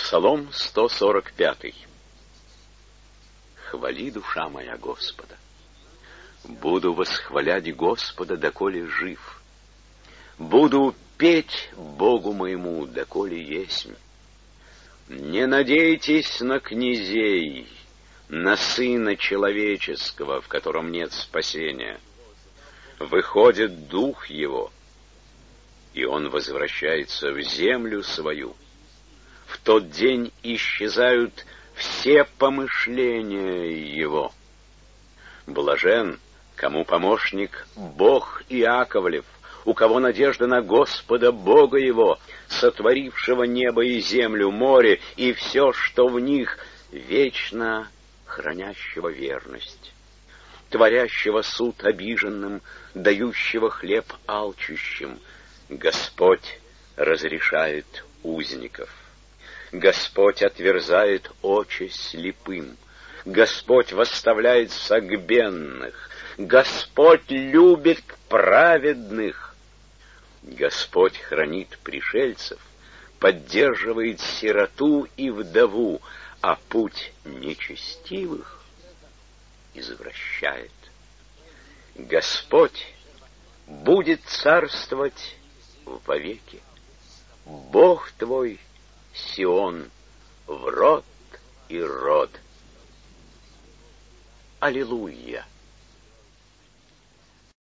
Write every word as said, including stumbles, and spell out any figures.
Псалом сто сорок пятый. Хвали, душа моя, Господа. Буду восхвалять Господа, доколе жив. Буду петь Богу моему, доколе есмь. Не надейтесь на князей, на Сына Человеческого, в котором нет спасения. Выходит дух его, и он возвращается в землю свою. В тот день исчезают все помышления его. Блажен, кому помощник Бог Иаковлев, у кого надежда на Господа Бога его, сотворившего небо и землю, море и все, что в них, вечно хранящего верность, творящего суд обиженным, дающего хлеб алчущим. Господь разрешает узников. Господь отверзает очи слепым. Господь восставляет согбенных. Господь любит праведных. Господь хранит пришельцев, поддерживает сироту и вдову, а путь нечестивых извращает. Господь будет царствовать вовеки. Бог твой Сион в род и род. Аллилуйя!